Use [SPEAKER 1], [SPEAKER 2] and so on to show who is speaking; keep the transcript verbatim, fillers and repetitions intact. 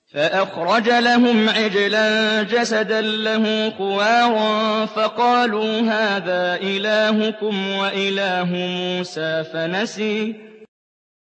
[SPEAKER 1] فأخرج لهم عجلا جسدا له خوار فقالوا هذا إلهكم وإله موسى فنسي